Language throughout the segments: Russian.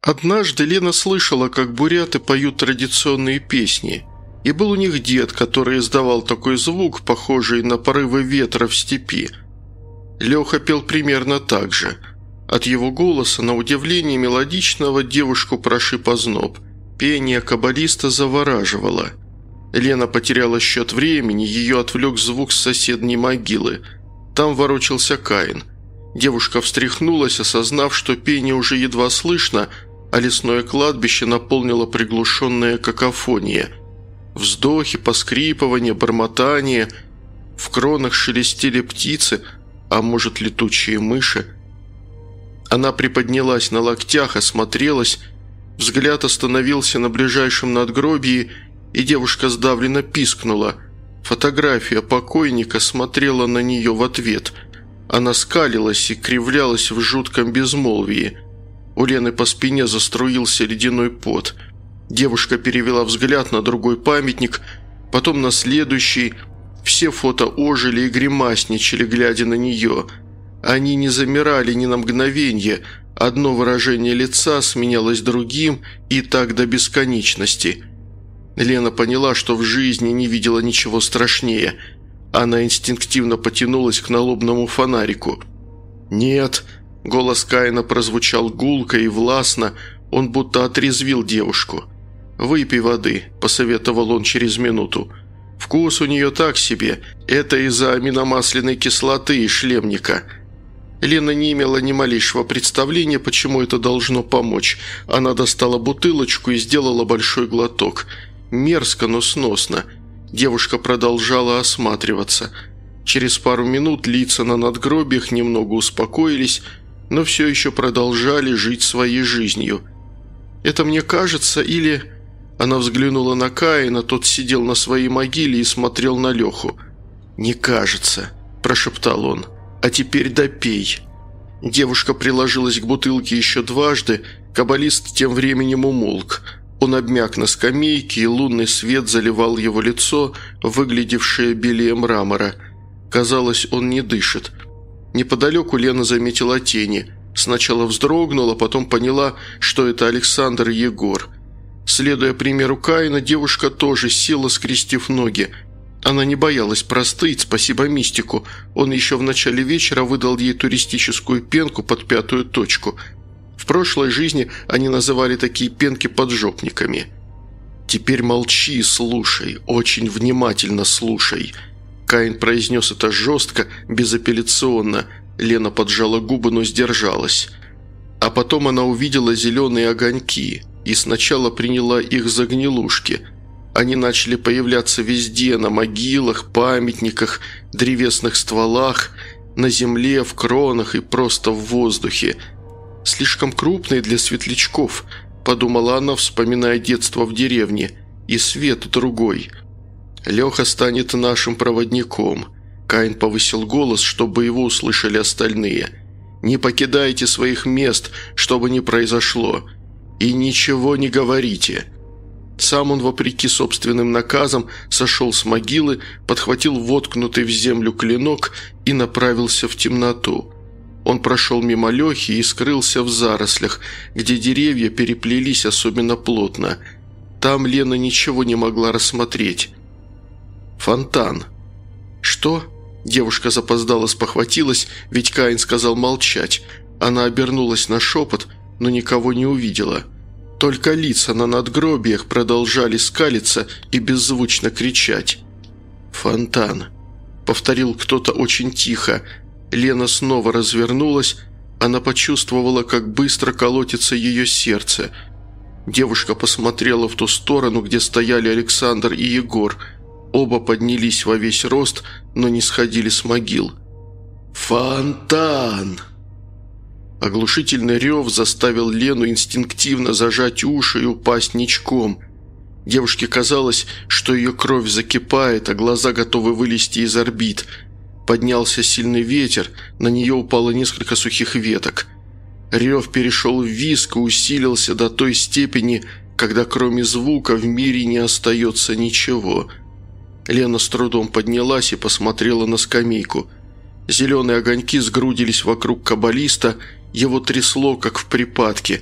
Однажды Лена слышала, как буряты поют традиционные песни. И был у них дед, который издавал такой звук, похожий на порывы ветра в степи. Леха пел примерно так же. От его голоса, на удивление мелодичного, девушку прошиб озноб. Пение каббалиста завораживало. Лена потеряла счет времени, ее отвлек звук с соседней могилы. Там ворочался Каин. Девушка встряхнулась, осознав, что пение уже едва слышно, а лесное кладбище наполнило приглушенная какофония. Вздохи, поскрипывания, бормотание. В кронах шелестели птицы, а может, летучие мыши. Она приподнялась на локтях, осмотрелась. Взгляд остановился на ближайшем надгробии, и девушка сдавленно пискнула. Фотография покойника смотрела на нее в ответ. Она скалилась и кривлялась в жутком безмолвии. У Лены по спине заструился ледяной пот. Девушка перевела взгляд на другой памятник, потом на следующий. Все фото ожили и гримасничали, глядя на нее. Они не замирали ни на мгновенье. Одно выражение лица сменялось другим, и так до бесконечности. Лена поняла, что в жизни не видела ничего страшнее. Она инстинктивно потянулась к налобному фонарику. «Нет», – голос Каина прозвучал гулко и властно, он будто отрезвил девушку. «Выпей воды», – посоветовал он через минуту. «Вкус у нее так себе, это из-за аминомасляной кислоты и шлемника». Лена не имела ни малейшего представления, почему это должно помочь. Она достала бутылочку и сделала большой глоток. Мерзко, но сносно. Девушка продолжала осматриваться. Через пару минут лица на надгробиях немного успокоились, но все еще продолжали жить своей жизнью. «Это мне кажется, или...» Она взглянула на Каина, тот сидел на своей могиле и смотрел на Леху. «Не кажется», – прошептал он. «А теперь допей». Девушка приложилась к бутылке еще дважды, каббалист тем временем умолк. Он обмяк на скамейке, и лунный свет заливал его лицо, выглядевшее белее мрамора. Казалось, он не дышит. Неподалеку Лена заметила тени. Сначала вздрогнула, потом поняла, что это Александр и Егор. Следуя примеру Каина, девушка тоже села, скрестив ноги. Она не боялась простыть, спасибо мистику. Он еще в начале вечера выдал ей туристическую пенку под 5-ю точку. В прошлой жизни они называли такие пенки поджопниками. «Теперь молчи и слушай, очень внимательно слушай». Каин произнес это жестко, безапелляционно. Лена поджала губы, но сдержалась. А потом она увидела зеленые огоньки и сначала приняла их за гнилушки. Они начали появляться везде, на могилах, памятниках, древесных стволах, на земле, в кронах и просто в воздухе. «Слишком крупные для светлячков», – подумала она, вспоминая детство в деревне, – «и свет другой». «Леха станет нашим проводником», – Каин повысил голос, чтобы его услышали остальные. «Не покидайте своих мест, что бы ни произошло, и ничего не говорите». Сам он, вопреки собственным наказам, сошел с могилы, подхватил воткнутый в землю клинок и направился в темноту. Он прошел мимо Лехи и скрылся в зарослях, где деревья переплелись особенно плотно. Там Лена ничего не могла рассмотреть. «Фонтан». «Что?» Девушка запоздала, спохватилась, ведь Каин сказал молчать. Она обернулась на шепот, но никого не увидела. Только лица на надгробиях продолжали скалиться и беззвучно кричать. «Фонтан», – повторил кто-то очень тихо. Лена снова развернулась. Она почувствовала, как быстро колотится ее сердце. Девушка посмотрела в ту сторону, где стояли Александр и Егор. Оба поднялись во весь рост, но не сходили с могил. «Фонтан!» Оглушительный рев заставил Лену инстинктивно зажать уши и упасть ничком. Девушке казалось, что ее кровь закипает, а глаза готовы вылезти из орбит. Поднялся сильный ветер, на нее упало несколько сухих веток. Рев перешел в визг и усилился до той степени, когда кроме звука в мире не остается ничего. Лена с трудом поднялась и посмотрела на скамейку. Зеленые огоньки сгрудились вокруг каббалиста, его трясло, как в припадке.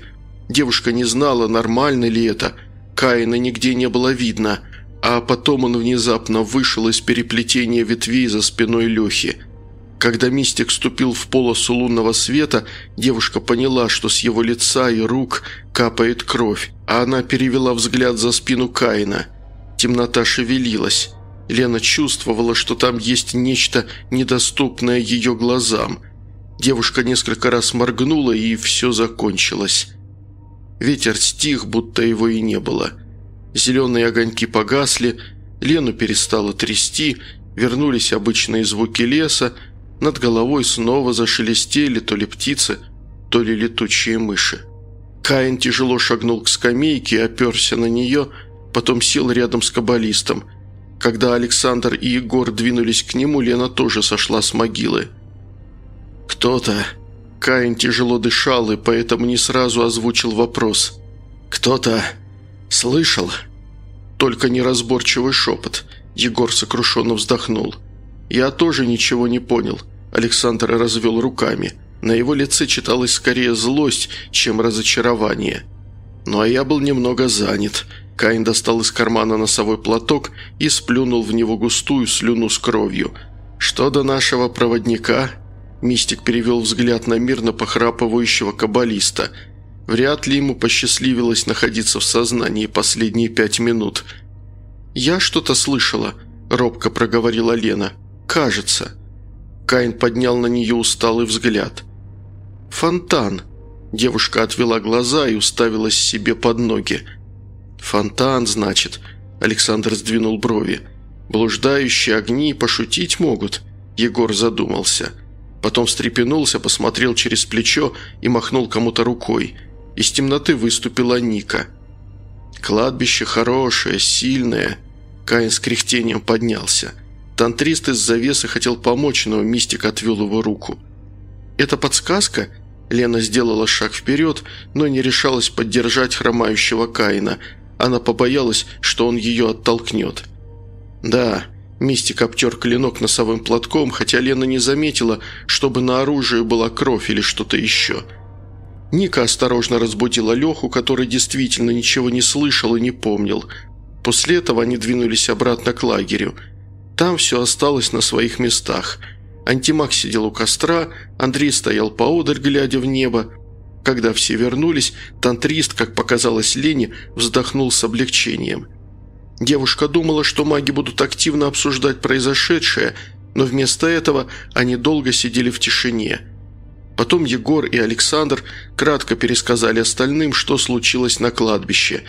Девушка не знала, нормально ли это. Каина нигде не было видно, а потом он внезапно вышел из переплетения ветвей за спиной Лехи. Когда мистик ступил в полосу лунного света, девушка поняла, что с его лица и рук капает кровь, а она перевела взгляд за спину Каина. Темнота шевелилась. Лена чувствовала, что там есть нечто недоступное ее глазам. Девушка несколько раз моргнула, и все закончилось. Ветер стих, будто его и не было. Зеленые огоньки погасли, Лену перестало трясти, вернулись обычные звуки леса, над головой снова зашелестели то ли птицы, то ли летучие мыши. Каин тяжело шагнул к скамейке и оперся на нее, потом сел рядом с каббалистом. Когда Александр и Егор двинулись к нему, Лена тоже сошла с могилы. «Кто-то...» Каин тяжело дышал и поэтому не сразу озвучил вопрос. «Кто-то... слышал?» Только неразборчивый шепот. Егор сокрушенно вздохнул. «Я тоже ничего не понял». Александр развел руками. На его лице читалась скорее злость, чем разочарование. «Ну а я был немного занят». Каин достал из кармана носовой платок и сплюнул в него густую слюну с кровью. «Что до нашего проводника?» Мистик перевел взгляд на мирно похрапывающего каббалиста. Вряд ли ему посчастливилось находиться в сознании последние 5 минут. «Я что-то слышала», – робко проговорила Лена. «Кажется». Каин поднял на нее усталый взгляд. «Фонтан». Девушка отвела глаза и уставилась себе под ноги. «Фонтан, значит?» Александр сдвинул брови. «Блуждающие огни пошутить могут?» Егор задумался. Потом встрепенулся, посмотрел через плечо и махнул кому-то рукой. Из темноты выступила Ника. «Кладбище хорошее, сильное». Каин с кряхтением поднялся. Тантрист из завесы хотел помочь, но мистик отвел его руку. «Это подсказка?» Лена сделала шаг вперед, но не решалась поддержать хромающего Каина. Она побоялась, что он ее оттолкнет. «Да», – мистик обтер клинок носовым платком, хотя Лена не заметила, чтобы на оружии была кровь или что-то еще. Ника осторожно разбудила Леху, который действительно ничего не слышал и не помнил. После этого они двинулись обратно к лагерю. Там все осталось на своих местах. Антимаг сидел у костра, Андрей стоял поодаль, глядя в небо. Когда все вернулись, тантрист, как показалось Лене, вздохнул с облегчением. Девушка думала, что маги будут активно обсуждать произошедшее, но вместо этого они долго сидели в тишине. Потом Егор и Александр кратко пересказали остальным, что случилось на кладбище.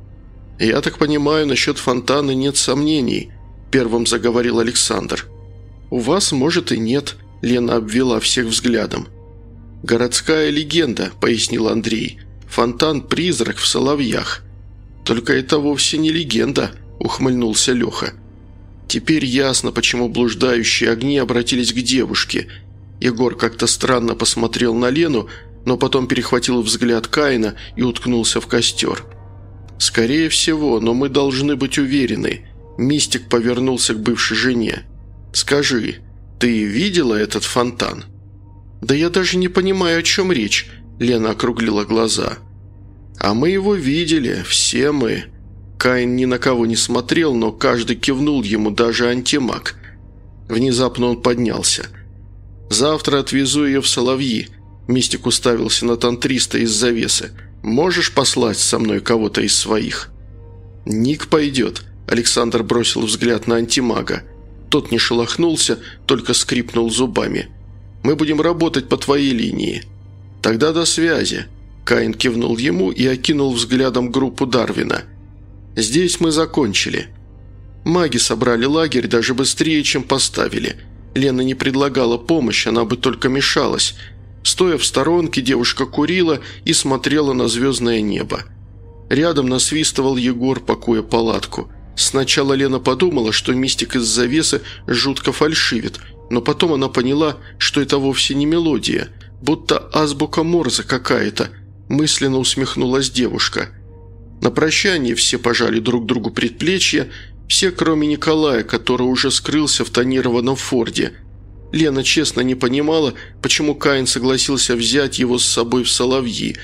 «Я так понимаю, насчет фонтана нет сомнений», – первым заговорил Александр. «У вас, может, и нет», – Лена обвела всех взглядом. «Городская легенда», – пояснил Андрей. «Фонтан-призрак в Соловьях». «Только это вовсе не легенда», – ухмыльнулся Леха. «Теперь ясно, почему блуждающие огни обратились к девушке». Егор как-то странно посмотрел на Лену, но потом перехватил взгляд Каина и уткнулся в костер. «Скорее всего, но мы должны быть уверены». Мистик повернулся к бывшей жене. «Скажи, ты видела этот фонтан?» «Да я даже не понимаю, о чем речь», – Лена округлила глаза. «А мы его видели, все мы». Каин ни на кого не смотрел, но каждый кивнул ему, даже антимаг. Внезапно он поднялся. «Завтра отвезу ее в Соловьи», – мистик уставился на тантриста из завесы. «Можешь послать со мной кого-то из своих?» «Ник пойдет», – Александр бросил взгляд на антимага. Тот не шелохнулся, только скрипнул зубами. «Мы будем работать по твоей линии». «Тогда до связи», – Каин кивнул ему и окинул взглядом группу Дарвина. «Здесь мы закончили». Маги собрали лагерь даже быстрее, чем поставили. Лена не предлагала помощь, она бы только мешалась. Стоя в сторонке, девушка курила и смотрела на звездное небо. Рядом насвистывал Егор, пакуя палатку. Сначала Лена подумала, что мистик из завесы жутко фальшивит, но потом она поняла, что это вовсе не мелодия, будто азбука Морзе какая-то. Мысленно усмехнулась девушка. На прощание все пожали друг другу предплечья, все, кроме Николая, который уже скрылся в тонированном форде. Лена честно не понимала, почему Каин согласился взять его с собой в Соловьи.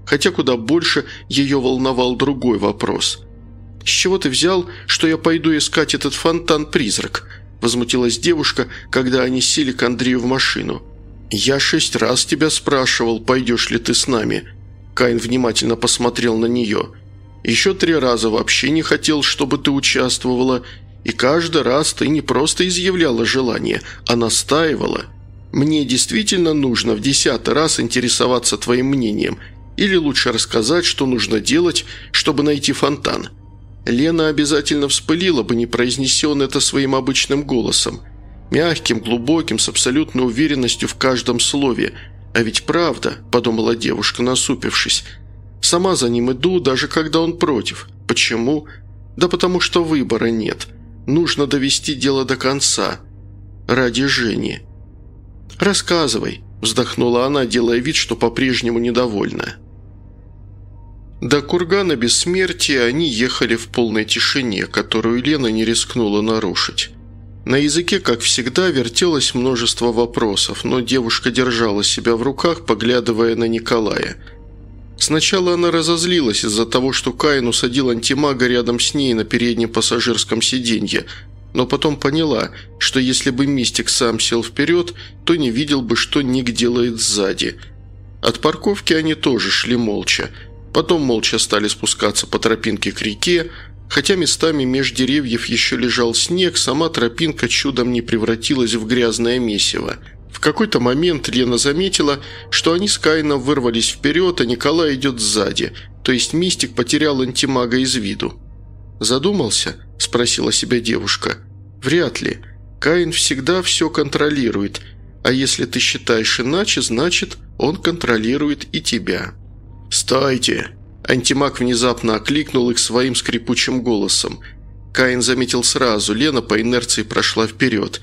хотя куда больше ее волновал другой вопрос. «С чего ты взял, что я пойду искать этот фонтан-призрак?» – возмутилась девушка, когда они сели к Андрею в машину. «Я 6 раз тебя спрашивал, пойдешь ли ты с нами». Каин внимательно посмотрел на нее. «Еще 3 раза вообще не хотел, чтобы ты участвовала, и каждый раз ты не просто изъявляла желание, а настаивала. Мне действительно нужно в 10-й раз интересоваться твоим мнением, или лучше рассказать, что нужно делать, чтобы найти фонтан». Лена обязательно вспылила бы, не произнеся он это своим обычным голосом. Мягким, глубоким, с абсолютной уверенностью в каждом слове. «А ведь правда», – подумала девушка, насупившись. «Сама за ним иду, даже когда он против. Почему? Да потому что выбора нет. Нужно довести дело до конца. Ради Жени». «Рассказывай», – вздохнула она, делая вид, что по-прежнему недовольна. До кургана Бессмертия они ехали в полной тишине, которую Лена не рискнула нарушить. На языке, как всегда, вертелось множество вопросов, но девушка держала себя в руках, поглядывая на Николая. Сначала она разозлилась из-за того, что Каин усадил антимага рядом с ней на переднем пассажирском сиденье, но потом поняла, что если бы мистик сам сел вперед, то не видел бы, что Ник делает сзади. От парковки они тоже шли молча. Потом молча стали спускаться по тропинке к реке. Хотя местами меж деревьев еще лежал снег, сама тропинка чудом не превратилась в грязное месиво. В какой-то момент Лена заметила, что они с Каином вырвались вперед, а Николай идет сзади, то есть мистик потерял антимага из виду. «Задумался?» – спросила себя девушка. «Вряд ли. Каин всегда все контролирует, а если ты считаешь иначе, значит, он контролирует и тебя». «Стойте!» Антимаг внезапно окликнул их своим скрипучим голосом. Каин заметил сразу, Лена по инерции прошла вперед.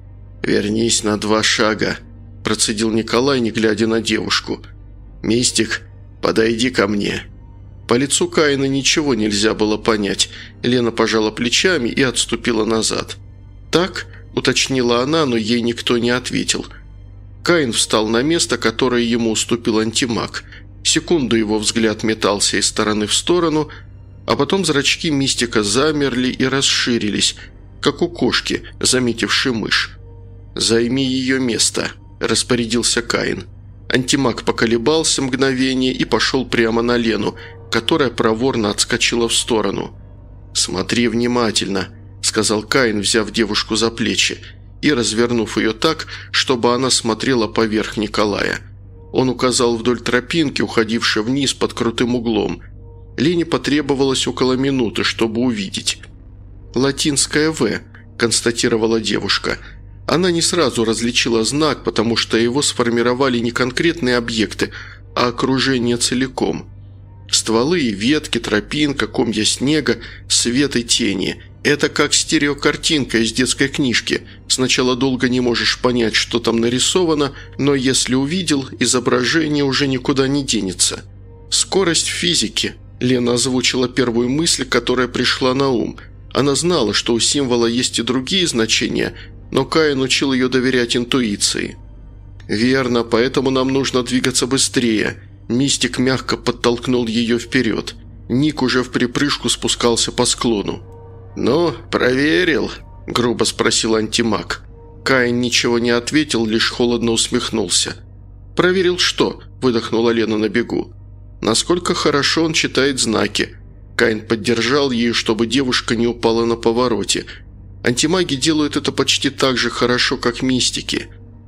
«Вернись на 2 шага», – процедил Николай, не глядя на девушку. «Мистик, подойди ко мне». По лицу Каина ничего нельзя было понять. Лена пожала плечами и отступила назад. «Так?» – уточнила она, но ей никто не ответил. Каин встал на место, которое ему уступил антимаг. Секунду его взгляд метался из стороны в сторону, а потом зрачки мистика замерли и расширились, как у кошки, заметившей мышь. «Займи ее место», – распорядился Каин. Антимаг поколебался мгновение и пошел прямо на Лену, которая проворно отскочила в сторону. «Смотри внимательно», – сказал Каин, взяв девушку за плечи и развернув ее так, чтобы она смотрела поверх Николая. Он указал вдоль тропинки, уходившей вниз под крутым углом. Лене потребовалось около минуты, чтобы увидеть. «Латинское «В», – констатировала девушка. Она не сразу различила знак, потому что его сформировали не конкретные объекты, а окружение целиком. Стволы и ветки, тропинка, комья снега, свет и тени. Это как стереокартинка из детской книжки. Сначала долго не можешь понять, что там нарисовано, но если увидел, изображение уже никуда не денется. «Скорость физики», – Лена озвучила первую мысль, которая пришла на ум. Она знала, что у символа есть и другие значения, но Каин учил ее доверять интуиции. «Верно, поэтому нам нужно двигаться быстрее». Мистик мягко подтолкнул ее вперед. Ник уже в припрыжку спускался по склону. «Ну, проверил?» – грубо спросил антимаг. Каин ничего не ответил, лишь холодно усмехнулся. «Проверил что?» – выдохнула Лена на бегу. «Насколько хорошо он читает знаки». Каин поддержал ее, чтобы девушка не упала на повороте. Антимаги делают это почти так же хорошо, как мистики.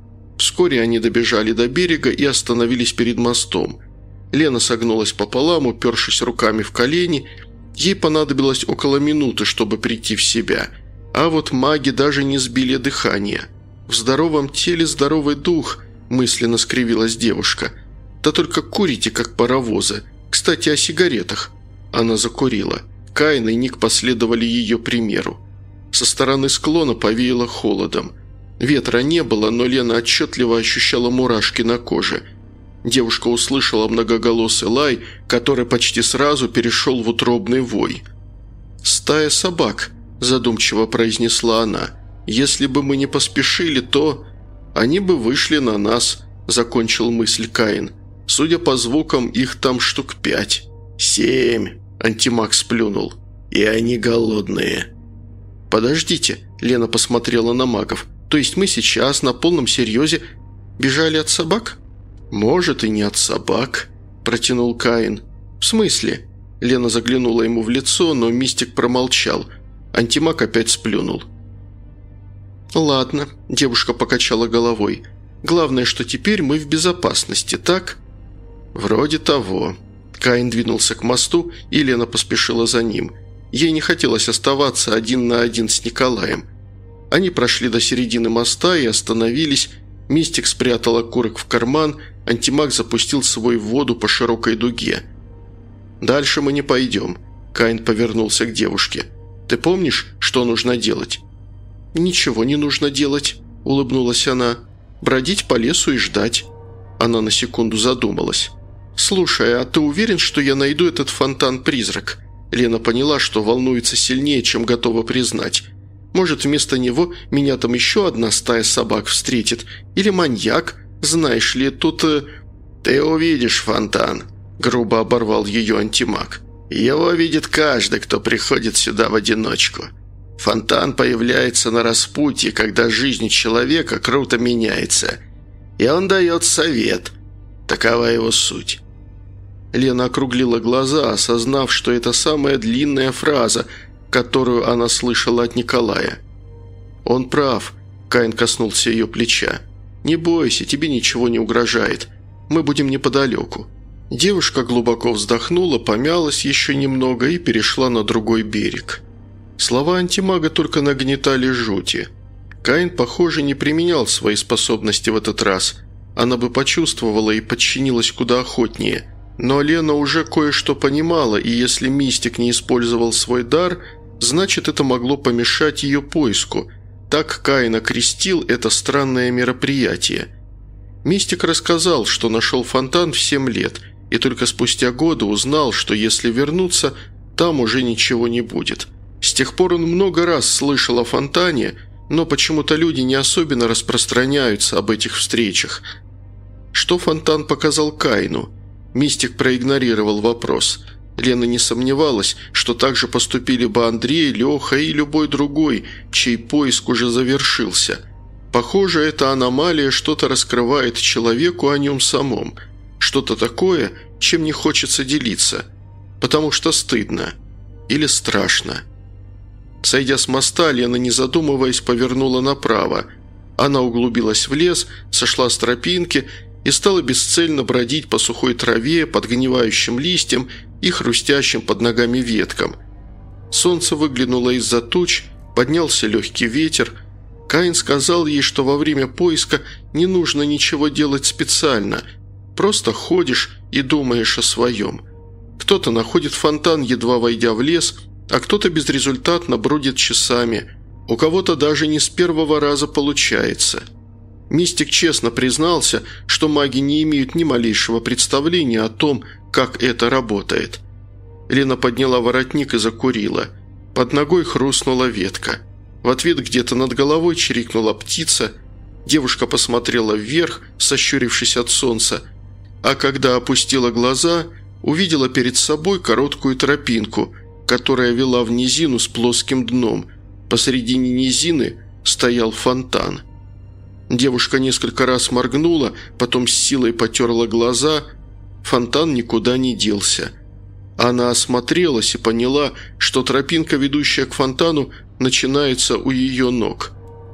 Вскоре они добежали до берега и остановились перед мостом. Лена согнулась пополам, упершись руками в колени. Ей понадобилось около минуты, чтобы прийти в себя. А вот маги даже не сбили дыхание. «В здоровом теле здоровый дух», – мысленно скривилась девушка. «Да только курите, как паровозы. Кстати, о сигаретах». Она закурила. Каин и Ник последовали ее примеру. Со стороны склона повеяло холодом. Ветра не было, но Лена отчетливо ощущала мурашки на коже. Девушка услышала многоголосый лай, который почти сразу перешел в утробный вой. «Стая собак», – задумчиво произнесла она. «Если бы мы не поспешили, то...» «Они бы вышли на нас», – закончил мысль Каин. Судя по звукам, их там штук 5. 7. Антимаг сплюнул. И они голодные. «Подождите», – Лена посмотрела на магов. «То есть мы сейчас на полном серьезе бежали от собак?» «Может, и не от собак», – протянул Каин. «В смысле?» Лена заглянула ему в лицо, но мистик промолчал. Антимаг опять сплюнул. «Ладно», – девушка покачала головой. «Главное, что теперь мы в безопасности, так?» «Вроде того». Каин двинулся к мосту, и Лена поспешила за ним. Ей не хотелось оставаться один на один с Николаем. Они прошли до середины моста и остановились. Мистик спрятал окурок в карман, антимаг запустил свой в воду по широкой дуге. «Дальше мы не пойдем», – Каин повернулся к девушке. «Ты помнишь, что нужно делать?» «Ничего не нужно делать», – улыбнулась она. «Бродить по лесу и ждать». Она на секунду задумалась. «Слушай, а ты уверен, что я найду этот фонтан-призрак?» Лена поняла, что волнуется сильнее, чем готова признать. «Может, вместо него меня там еще одна стая собак встретит? Или маньяк? Знаешь ли, тут...» «Ты увидишь фонтан», – грубо оборвал ее антимаг. «Его видит каждый, кто приходит сюда в одиночку. Фонтан появляется на распутье, когда жизнь человека круто меняется. И он дает совет. Такова его суть». Лена округлила глаза, осознав, что это самая длинная фраза, которую она слышала от Николая. «Он прав», – Каин коснулся ее плеча. «Не бойся, тебе ничего не угрожает. Мы будем неподалеку». Девушка глубоко вздохнула, помялась еще немного и перешла на другой берег. Слова антимага только нагнетали жути. Каин, похоже, не применял свои способности в этот раз. Она бы почувствовала и подчинилась куда охотнее. Но Лена уже кое-что понимала, и если мистик не использовал свой дар, значит, это могло помешать ее поиску. Так Каин окрестил это странное мероприятие. Мистик рассказал, что нашел фонтан в 7 лет, и только спустя годы узнал, что если вернуться, там уже ничего не будет. С тех пор он много раз слышал о фонтане, но почему-то люди не особенно распространяются об этих встречах. Что фонтан показал Каину? Мистик проигнорировал вопрос. Лена не сомневалась, что так же поступили бы Андрей, Леха и любой другой, чей поиск уже завершился. Похоже, эта аномалия что-то раскрывает человеку о нем самом. Что-то такое, чем не хочется делиться. Потому что стыдно. Или страшно. Сойдя с моста, Лена, не задумываясь, повернула направо. Она углубилась в лес, сошла с тропинки и стала бесцельно бродить по сухой траве, подгнивающим листьям и хрустящим под ногами веткам. Солнце выглянуло из-за туч, поднялся легкий ветер. Каин сказал ей, что во время поиска не нужно ничего делать специально, просто ходишь и думаешь о своем. Кто-то находит фонтан, едва войдя в лес, а кто-то безрезультатно бродит часами, у кого-то даже не с первого раза получается. Мистик честно признался, что маги не имеют ни малейшего представления о том, как это работает. Лена подняла воротник и закурила. Под ногой хрустнула ветка. В ответ где-то над головой чирикнула птица. Девушка посмотрела вверх, сощурившись от солнца, а когда опустила глаза, увидела перед собой короткую тропинку, которая вела в низину с плоским дном. Посредине низины стоял фонтан. Девушка несколько раз моргнула, потом с силой потерла глаза. Фонтан никуда не делся. Она осмотрелась и поняла, что тропинка, ведущая к фонтану, начинается у ее ног.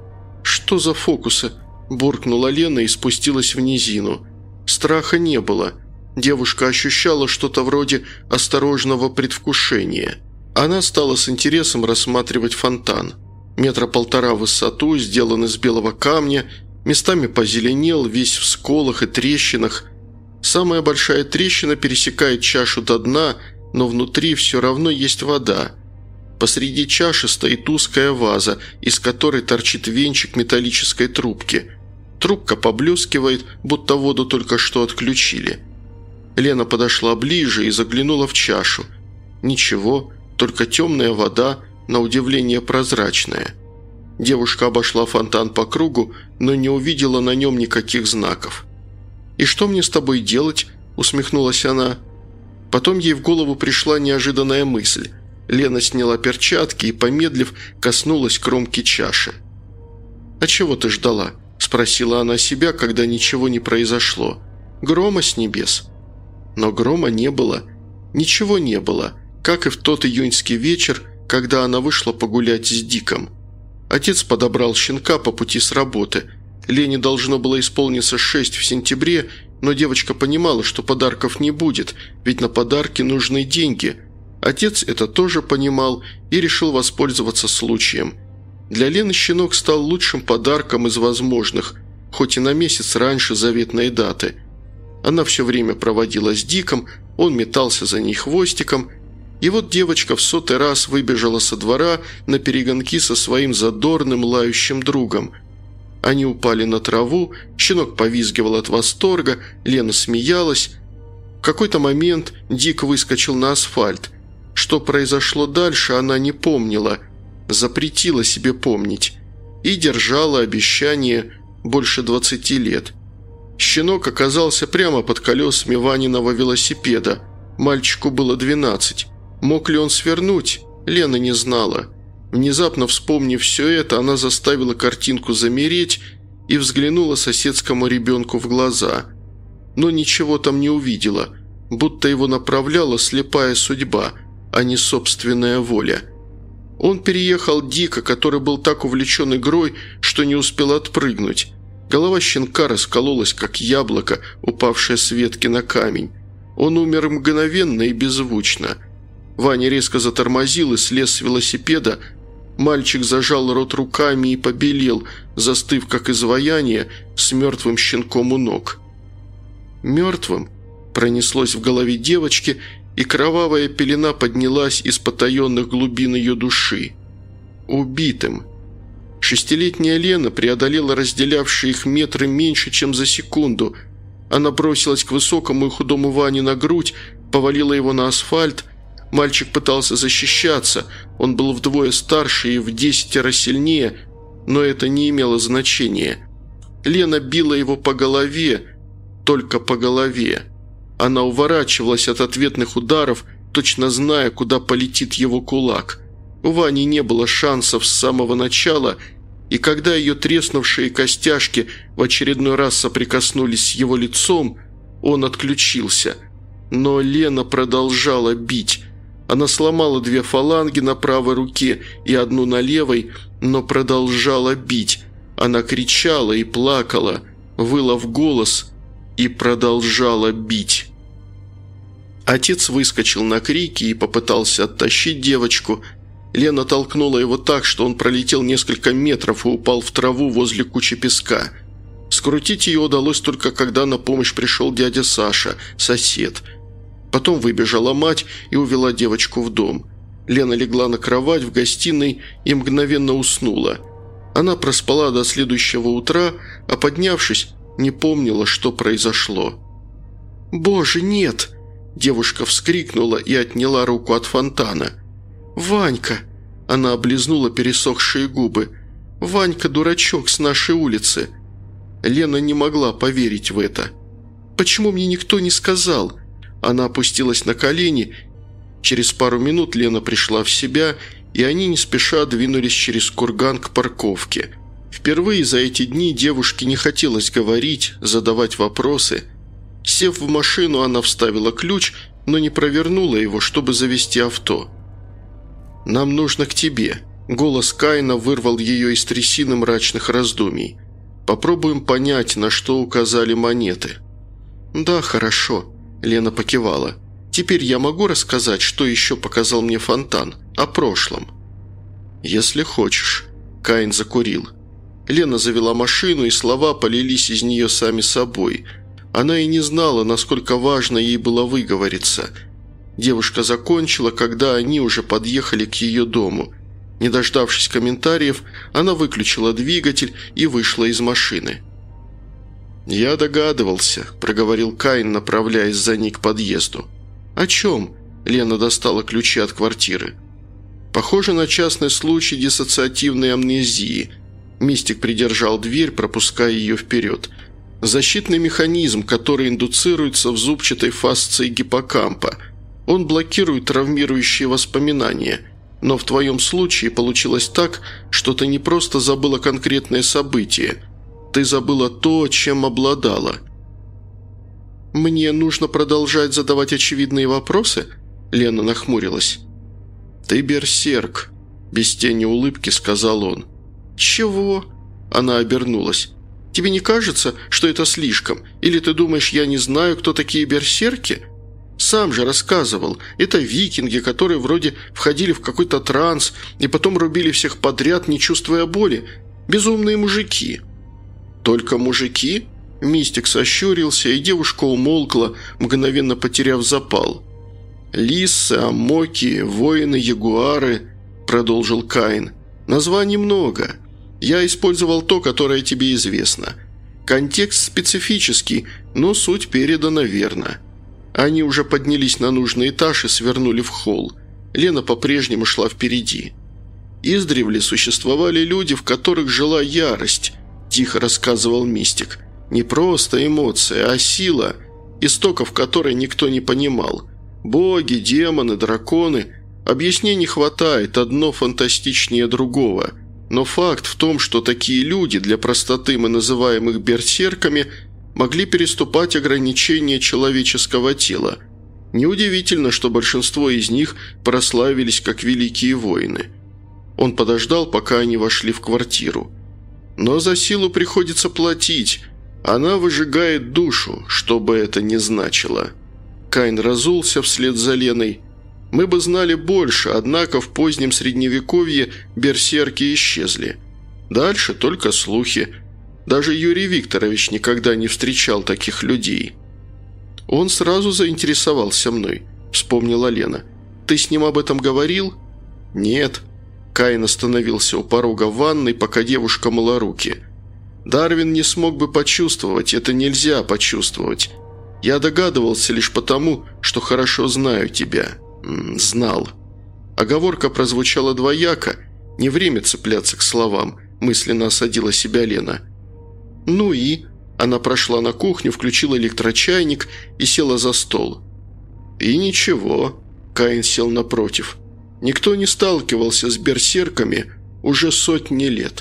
«Что за фокусы?» – буркнула Лена и спустилась в низину. Страха не было. Девушка ощущала что-то вроде осторожного предвкушения. Она стала с интересом рассматривать фонтан. 1,5 метра в высоту, сделан из белого камня, местами позеленел, весь в сколах и трещинах. Самая большая трещина пересекает чашу до дна, но внутри все равно есть вода. Посреди чаши стоит узкая ваза, из которой торчит венчик металлической трубки. Трубка поблескивает, будто воду только что отключили. Лена подошла ближе и заглянула в чашу. Ничего, только темная вода, на удивление прозрачная. Девушка обошла фонтан по кругу, но не увидела на нем никаких знаков. «И что мне с тобой делать?» – усмехнулась она. Потом ей в голову пришла неожиданная мысль. Лена сняла перчатки и, помедлив, коснулась кромки чаши. «А чего ты ждала?» – спросила она себя, когда ничего не произошло. «Грома с небес». Но грома не было. Ничего не было, как и в тот июньский вечер, когда она вышла погулять с Диком. Отец подобрал щенка по пути с работы. Лене должно было исполниться 6 в сентябре, но девочка понимала, что подарков не будет, ведь на подарки нужны деньги. Отец это тоже понимал и решил воспользоваться случаем. Для Лены щенок стал лучшим подарком из возможных, хоть и на месяц раньше заветной даты. Она все время проводила с Диком, он метался за ней хвостиком, и вот девочка в 100-й раз выбежала со двора на перегонки со своим задорным лающим другом. Они упали на траву, щенок повизгивал от восторга, Лена смеялась. В какой-то момент Дик выскочил на асфальт. Что произошло дальше, она не помнила, запретила себе помнить и держала обещание больше 20 лет. Щенок оказался прямо под колесами Ваниного велосипеда. Мальчику было 12. Мог ли он свернуть? Лена не знала. Внезапно вспомнив все это, она заставила картинку замереть и взглянула соседскому ребенку в глаза. Но ничего там не увидела, будто его направляла слепая судьба, а не собственная воля. Он переехал Дика, который был так увлечен игрой, что не успел отпрыгнуть. Голова щенка раскололась, как яблоко, упавшее с ветки на камень. Он умер мгновенно и беззвучно. Ваня резко затормозил и слез с велосипеда. Мальчик зажал рот руками и побелел, застыв как изваяние, с мертвым щенком у ног. «Мертвым?» – пронеслось в голове девочки, и кровавая пелена поднялась из потаенных глубин ее души. «Убитым». 6-летняя Лена преодолела разделявшие их метры меньше, чем за секунду. Она бросилась к высокому и худому Ване на грудь, повалила его на асфальт. Мальчик пытался защищаться, он был вдвое старше и в 10 раз сильнее, но это не имело значения. Лена била его по голове, только по голове. Она уворачивалась от ответных ударов, точно зная, куда полетит его кулак. У Вани не было шансов с самого начала, и когда ее треснувшие костяшки в очередной раз соприкоснулись с его лицом, он отключился. Но Лена продолжала бить. Она сломала 2 фаланги на правой руке и 1 на левой, но продолжала бить. Она кричала и плакала, выла в голос и продолжала бить. Отец выскочил на крики и попытался оттащить девочку. Лена толкнула его так, что он пролетел несколько метров и упал в траву возле кучи песка. Скрутить ее удалось только когда на помощь пришел дядя Саша, сосед. Потом выбежала мать и увела девочку в дом. Лена легла на кровать в гостиной и мгновенно уснула. Она проспала до следующего утра, а поднявшись, не помнила, что произошло. «Боже, нет!» – девушка вскрикнула и отняла руку от фонтана. «Ванька!» – она облизнула пересохшие губы. «Ванька – дурачок с нашей улицы!» Лена не могла поверить в это. «Почему мне никто не сказал?» Она опустилась на колени. Через пару минут Лена пришла в себя, и они не спеша двинулись через курган к парковке. Впервые за эти дни девушке не хотелось говорить, задавать вопросы. Сев в машину, она вставила ключ, но не провернула его, чтобы завести авто. «Нам нужно к тебе», – голос Каина вырвал ее из трясины мрачных раздумий. «Попробуем понять, на что указали монеты». «Да, хорошо», – Лена покивала. «Теперь я могу рассказать, что еще показал мне фонтан? О прошлом?» «Если хочешь». Каин закурил. Лена завела машину, и слова полились из нее сами собой. Она и не знала, насколько важно ей было выговориться. Девушка закончила, когда они уже подъехали к ее дому. Не дождавшись комментариев, она выключила двигатель и вышла из машины. «Я догадывался», – проговорил Каин, направляясь за ней к подъезду. «О чем?» – Лена достала ключи от квартиры. «Похоже на частный случай диссоциативной амнезии». Мистик придержал дверь, пропуская ее вперед. Защитный механизм, который индуцируется в зубчатой фасции гиппокампа. Он блокирует травмирующие воспоминания. Но в твоем случае получилось так, что ты не просто забыла конкретное событие. Ты забыла то, чем обладала. «Мне нужно продолжать задавать очевидные вопросы?» Лена нахмурилась. «Ты берсерк», – без тени улыбки сказал он. «Чего?» – она обернулась. «Тебе не кажется, что это слишком? Или ты думаешь, я не знаю, кто такие берсерки? Сам же рассказывал. Это викинги, которые вроде входили в какой-то транс и потом рубили всех подряд, не чувствуя боли. Безумные мужики». «Только мужики?» Мистик сощурился, и девушка умолкла, мгновенно потеряв запал. «Лисы, амоки, воины-ягуары», – продолжил Каин. «Названий много. Я использовал то, которое тебе известно. Контекст специфический, но суть передана верно». Они уже поднялись на нужный этаж и свернули в холл. Лена по-прежнему шла впереди. «Издревле существовали люди, в которых жила ярость», – тихо рассказывал мистик. «Не просто эмоция, а сила, истоков которой никто не понимал. Боги, демоны, драконы. Объяснений хватает, одно фантастичнее другого. Но факт в том, что такие люди, для простоты мы называем их берсерками, могли переступать ограничения человеческого тела. Неудивительно, что большинство из них прославились как великие воины». Он подождал, пока они вошли в квартиру. «Но за силу приходится платить. Она выжигает душу, что бы это ни значило». Каин разулся вслед за Леной. «Мы бы знали больше, однако в позднем Средневековье берсерки исчезли. Дальше только слухи. Даже Юрий Викторович никогда не встречал таких людей». «Он сразу заинтересовался мной», – вспомнила Лена. «Ты с ним об этом говорил?» «Нет». Каин остановился у порога ванной, пока девушка мыла руки. «Дарвин не смог бы почувствовать, это нельзя почувствовать. Я догадывался лишь потому, что хорошо знаю тебя. Знал». Оговорка прозвучала двояко, не время цепляться к словам, мысленно осадила себя Лена. «Ну и?» Она прошла на кухню, включила электрочайник и села за стол. «И ничего», – Каин сел напротив. «Никто не сталкивался с берсерками уже сотни лет».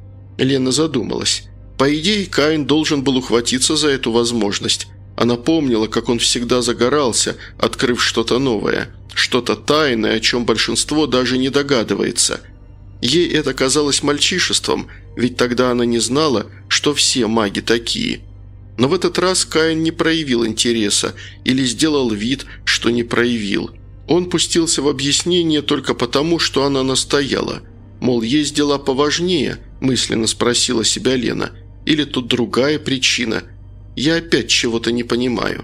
Лена задумалась. По идее, Каин должен был ухватиться за эту возможность. Она помнила, как он всегда загорался, открыв что-то новое, что-то тайное, о чем большинство даже не догадывается. Ей это казалось мальчишеством, ведь тогда она не знала, что все маги такие. Но в этот раз Каин не проявил интереса или сделал вид, что не проявил. Он пустился в объяснение только потому, что она настояла. Мол, есть дела поважнее, мысленно спросила себя Лена. Или тут другая причина? Я опять чего-то не понимаю.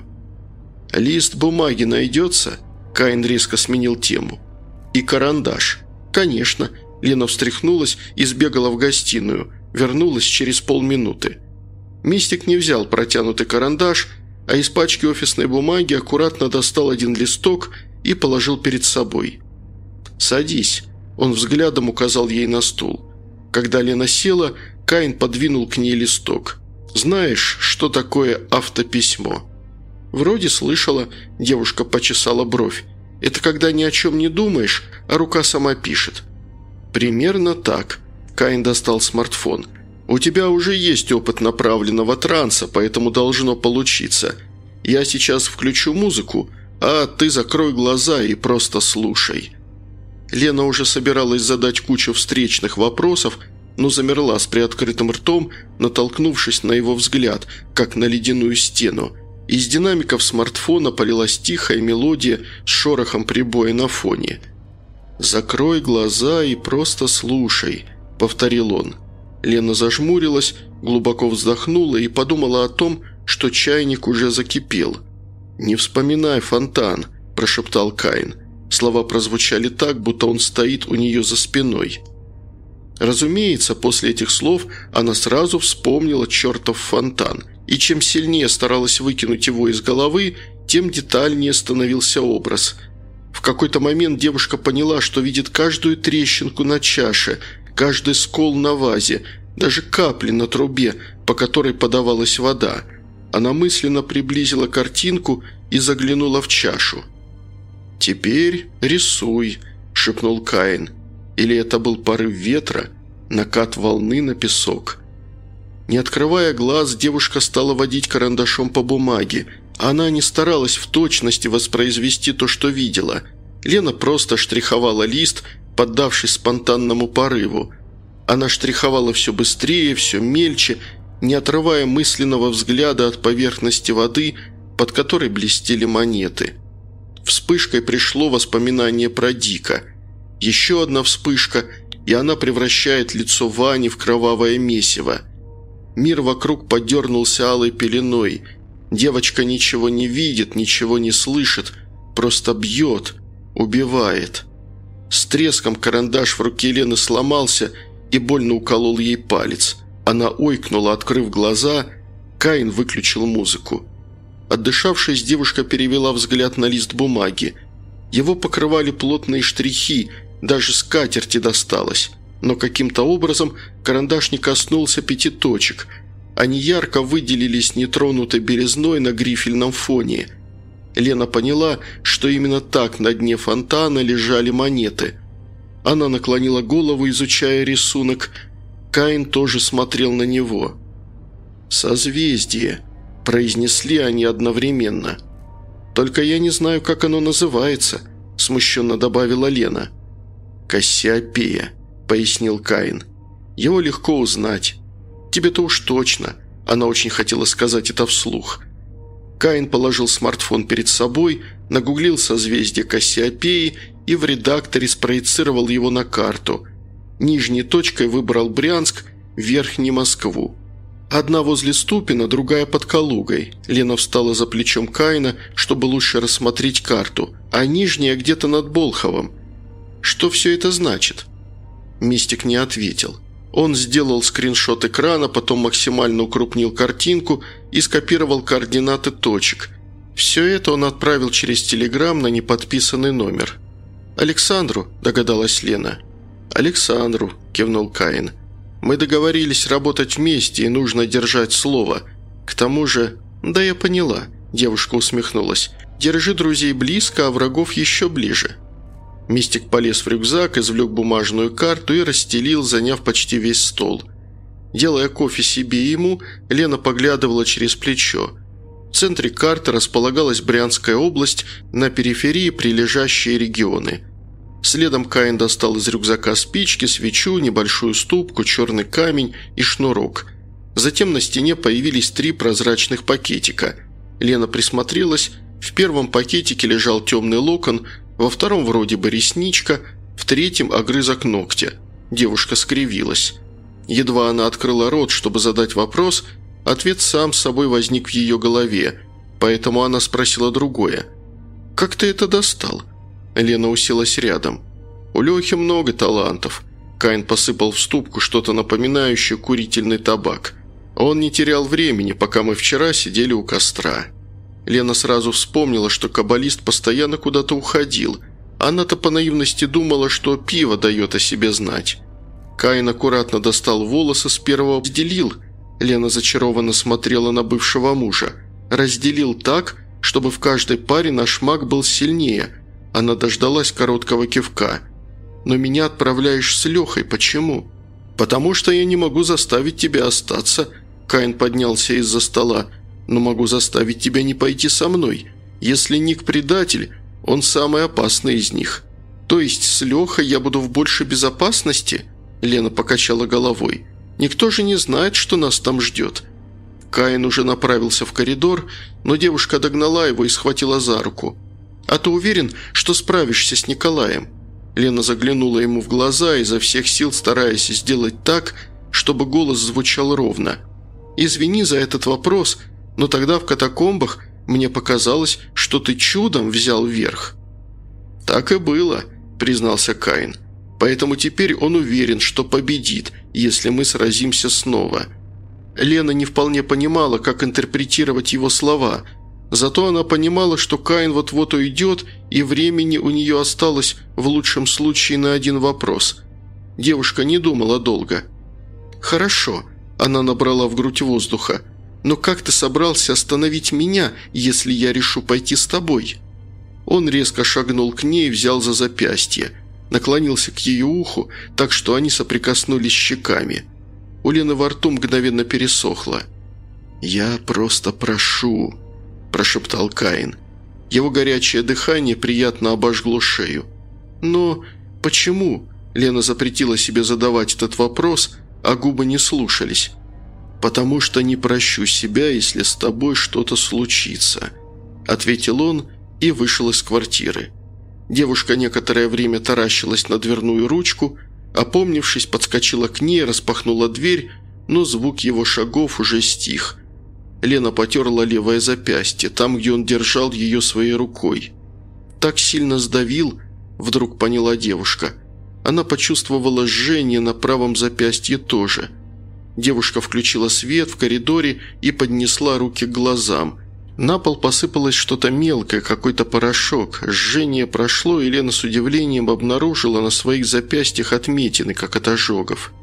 «Лист бумаги найдется?» Каин резко сменил тему. «И карандаш?» «Конечно». Лена встряхнулась и сбегала в гостиную. Вернулась через полминуты. Мистик не взял протянутый карандаш, а из пачки офисной бумаги аккуратно достал один листок и положил перед собой. «Садись», – он взглядом указал ей на стул. Когда Лена села, Каин подвинул к ней листок. «Знаешь, что такое автописьмо?» «Вроде слышала», – девушка почесала бровь. «Это когда ни о чем не думаешь, а рука сама пишет». «Примерно так», – Каин достал смартфон. «У тебя уже есть опыт направленного транса, поэтому должно получиться. Я сейчас включу музыку, а ты закрой глаза и просто слушай». Лена уже собиралась задать кучу встречных вопросов, но замерла с приоткрытым ртом, натолкнувшись на его взгляд, как на ледяную стену. Из динамиков смартфона полилась тихая мелодия с шорохом прибоя на фоне. «Закрой глаза и просто слушай», – повторил он. Лена зажмурилась, глубоко вздохнула и подумала о том, что чайник уже закипел. «Не вспоминай фонтан», – прошептал Каин. Слова прозвучали так, будто он стоит у нее за спиной. Разумеется, после этих слов она сразу вспомнила чертов фонтан, и чем сильнее старалась выкинуть его из головы, тем детальнее становился образ. В какой-то момент девушка поняла, что видит каждую трещинку на чаше, каждый скол на вазе, даже капли на трубе, по которой подавалась вода. Она мысленно приблизила картинку и заглянула в чашу. «Теперь рисуй», – шепнул Каин. Или это был порыв ветра, накат волны на песок. Не открывая глаз, девушка стала водить карандашом по бумаге. Она не старалась в точности воспроизвести то, что видела. Лена просто штриховала лист, поддавшись спонтанному порыву. Она штриховала все быстрее, все мельче, не отрывая мысленного взгляда от поверхности воды, под которой блестели монеты. Вспышкой пришло воспоминание про Дика. Еще одна вспышка, и она превращает лицо Вани в кровавое месиво. Мир вокруг подернулся алой пеленой. Девочка ничего не видит, ничего не слышит, просто бьет, убивает. С треском карандаш в руке Лены сломался и больно уколол ей палец. Она ойкнула, открыв глаза. Каин выключил музыку. Отдышавшись, девушка перевела взгляд на лист бумаги. Его покрывали плотные штрихи, даже скатерти досталось. Но каким-то образом карандаш не коснулся 5 точек. Они ярко выделились нетронутой белизной на грифельном фоне. Лена поняла, что именно так на дне фонтана лежали монеты. Она наклонила голову, изучая рисунок. Каин тоже смотрел на него. «Созвездие», – произнесли они одновременно. «Только я не знаю, как оно называется», – смущенно добавила Лена. «Кассиопея», – пояснил Каин. «Его легко узнать. Тебе-то уж точно». Она очень хотела сказать это вслух. Каин положил смартфон перед собой, нагуглил созвездие Кассиопеи и в редакторе спроецировал его на карту. Нижней точкой выбрал Брянск, верхней – Москву. Одна возле Ступино, другая под Калугой. Лена встала за плечом Каина, чтобы лучше рассмотреть карту, а нижняя где-то над Болховом. «Что все это значит?» Мистик не ответил. Он сделал скриншот экрана, потом максимально укрупнил картинку и скопировал координаты точек. Все это он отправил через телеграм на неподписанный номер. «Александру», – догадалась Лена. «Александру», – кивнул Каин. «Мы договорились работать вместе, и нужно держать слово. К тому же...» «Да я поняла», – девушка усмехнулась. «Держи друзей близко, а врагов еще ближе». Мистик полез в рюкзак, извлек бумажную карту и расстелил, заняв почти весь стол. Делая кофе себе и ему, Лена поглядывала через плечо. В центре карты располагалась Брянская область, на периферии прилежащие регионы. Следом Каин достал из рюкзака спички, свечу, небольшую ступку, черный камень и шнурок. Затем на стене появились 3 прозрачных пакетика. Лена присмотрелась. В первом пакетике лежал темный локон, во втором вроде бы ресничка, в третьем огрызок ногтя. Девушка скривилась. Едва она открыла рот, чтобы задать вопрос, ответ сам собой возник в ее голове, поэтому она спросила другое. «Как ты это достал?» Лена уселась рядом. «У Лехи много талантов». Каин посыпал в ступку что-то напоминающее курительный табак. Он не терял времени, пока мы вчера сидели у костра. Лена сразу вспомнила, что каббалист постоянно куда-то уходил. Она-то по наивности думала, что пиво дает о себе знать. Каин аккуратно достал волосы с первого, разделил. Лена зачарованно смотрела на бывшего мужа. Разделил так, чтобы в каждой паре наш маг был сильнее. Она дождалась короткого кивка. «Но меня отправляешь с Лехой, почему?» «Потому что я не могу заставить тебя остаться», – Каин поднялся из-за стола. «Но могу заставить тебя не пойти со мной. Если Ник предатель, он самый опасный из них». «То есть с Лехой я буду в большей безопасности?» Лена покачала головой. «Никто же не знает, что нас там ждет». Каин уже направился в коридор, но девушка догнала его и схватила за руку. «А ты уверен, что справишься с Николаем?» Лена заглянула ему в глаза, изо всех сил стараясь сделать так, чтобы голос звучал ровно. «Извини за этот вопрос, но тогда в катакомбах мне показалось, что ты чудом взял верх». «Так и было», – признался Каин. «Поэтому теперь он уверен, что победит, если мы сразимся снова». Лена не вполне понимала, как интерпретировать его слова. Зато она понимала, что Каин вот-вот уйдет, и времени у нее осталось в лучшем случае на один вопрос. Девушка не думала долго. «Хорошо», – она набрала в грудь воздуха. «Но как ты собрался остановить меня, если я решу пойти с тобой?» Он резко шагнул к ней и взял за запястье. Наклонился к ее уху, так что они соприкоснулись щеками. У Лены во рту мгновенно пересохло. «Я просто прошу», – прошептал Каин. Его горячее дыхание приятно обожгло шею. «Но почему?» – Лена запретила себе задавать этот вопрос, а губы не слушались. «Потому что не прощу себя, если с тобой что-то случится», – ответил он и вышел из квартиры. Девушка некоторое время таращилась на дверную ручку, опомнившись, подскочила к ней, распахнула дверь, но звук его шагов уже стих. Лена потерла левое запястье, там, где он держал ее своей рукой. «Так сильно сдавил», – вдруг поняла девушка. Она почувствовала жжение на правом запястье тоже. Девушка включила свет в коридоре и поднесла руки к глазам. На пол посыпалось что-то мелкое, какой-то порошок. Жжение прошло, и Лена с удивлением обнаружила на своих запястьях отметины, как от ожогов.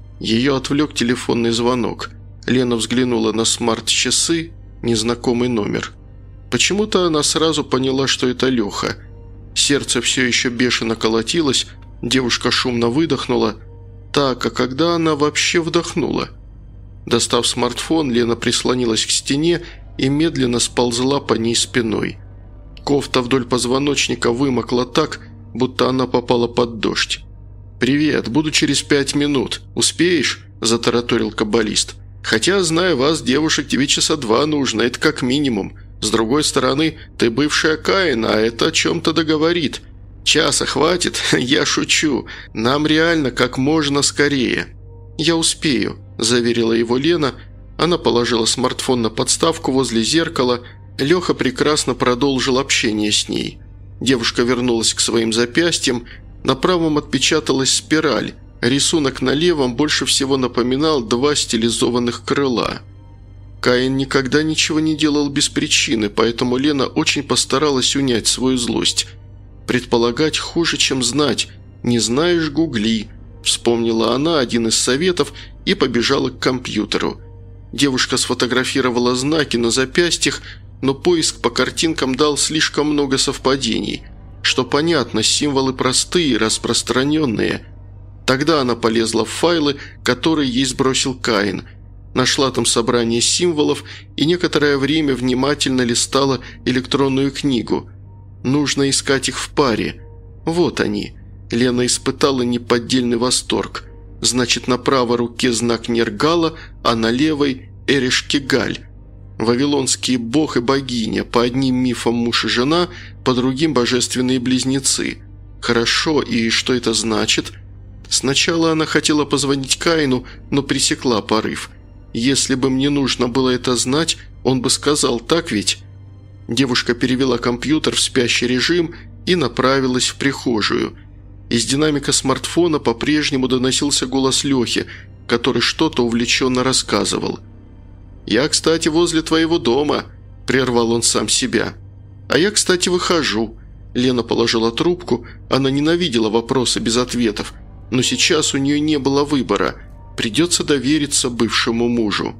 Ее отвлек телефонный звонок. Лена взглянула на смарт-часы, незнакомый номер. Почему-то она сразу поняла, что это Леха. Сердце все еще бешено колотилось, девушка шумно выдохнула. Так, а когда она вообще вдохнула? Достав смартфон, Лена прислонилась к стене и медленно сползла по ней спиной. Кофта вдоль позвоночника вымокла так, будто она попала под дождь. «Привет, буду через 5 минут. Успеешь?» – затараторил каббалист. «Хотя, зная вас, девушек, тебе часа 2 нужно, это как минимум. С другой стороны, ты бывшая Каин, а это о чем-то договорит. Часа хватит? Я шучу. Нам реально как можно скорее». «Я успею», – заверила его Лена. Она положила смартфон на подставку возле зеркала. Леха прекрасно продолжил общение с ней. Девушка вернулась к своим запястьям. На правом отпечаталась спираль. Рисунок на левом больше всего напоминал 2 стилизованных крыла. Каин никогда ничего не делал без причины, поэтому Лена очень постаралась унять свою злость. «Предполагать хуже, чем знать. Не знаешь – гугли», – вспомнила она один из советов и побежала к компьютеру. Девушка сфотографировала знаки на запястьях, но поиск по картинкам дал слишком много совпадений. Что понятно, символы простые, распространенные. Тогда она полезла в файлы, которые ей сбросил Каин. Нашла там собрание символов и некоторое время внимательно листала электронную книгу. Нужно искать их в паре. Вот они. Лена испытала неподдельный восторг. Значит, на правой руке знак Нергала, а на левой – Эреш-Кигаль. Вавилонские бог и богиня, по одним мифам муж и жена, по другим божественные близнецы. Хорошо, и что это значит? Сначала она хотела позвонить Каину, но пресекла порыв. Если бы мне нужно было это знать, он бы сказал, так ведь? Девушка перевела компьютер в спящий режим и направилась в прихожую. Из динамика смартфона по-прежнему доносился голос Лехи, который что-то увлеченно рассказывал. «Я, кстати, возле твоего дома», – прервал он сам себя. «А я, кстати, выхожу». Лена положила трубку, она ненавидела вопросы без ответов, но сейчас у нее не было выбора. Придется довериться бывшему мужу.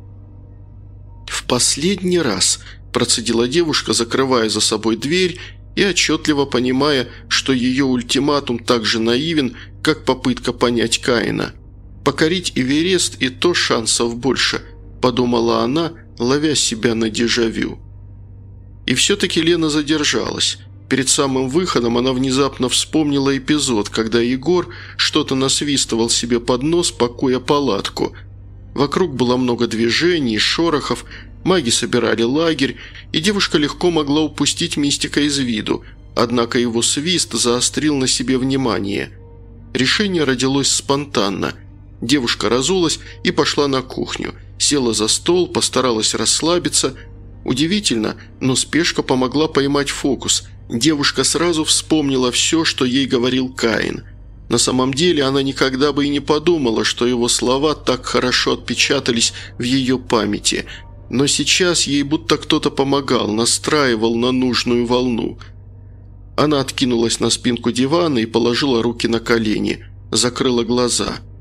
«В последний раз», – процедила девушка, закрывая за собой дверь и отчетливо понимая, что ее ультиматум так же наивен, как попытка понять Каина. «Покорить Эверест и то шансов больше», – подумала она, ловя себя на дежавю. И все-таки Лена задержалась. Перед самым выходом она внезапно вспомнила эпизод, когда Егор что-то насвистывал себе под нос, пакуя палатку. Вокруг было много движений, шорохов, маги собирали лагерь, и девушка легко могла упустить мистика из виду, однако его свист заострил на себе внимание. Решение родилось спонтанно. Девушка разулась и пошла на кухню, села за стол, постаралась расслабиться. Удивительно, но спешка помогла поймать фокус. Девушка сразу вспомнила все, что ей говорил Каин. На самом деле она никогда бы и не подумала, что его слова так хорошо отпечатались в ее памяти. Но сейчас ей будто кто-то помогал, настраивал на нужную волну. Она откинулась на спинку дивана и положила руки на колени, закрыла глаза.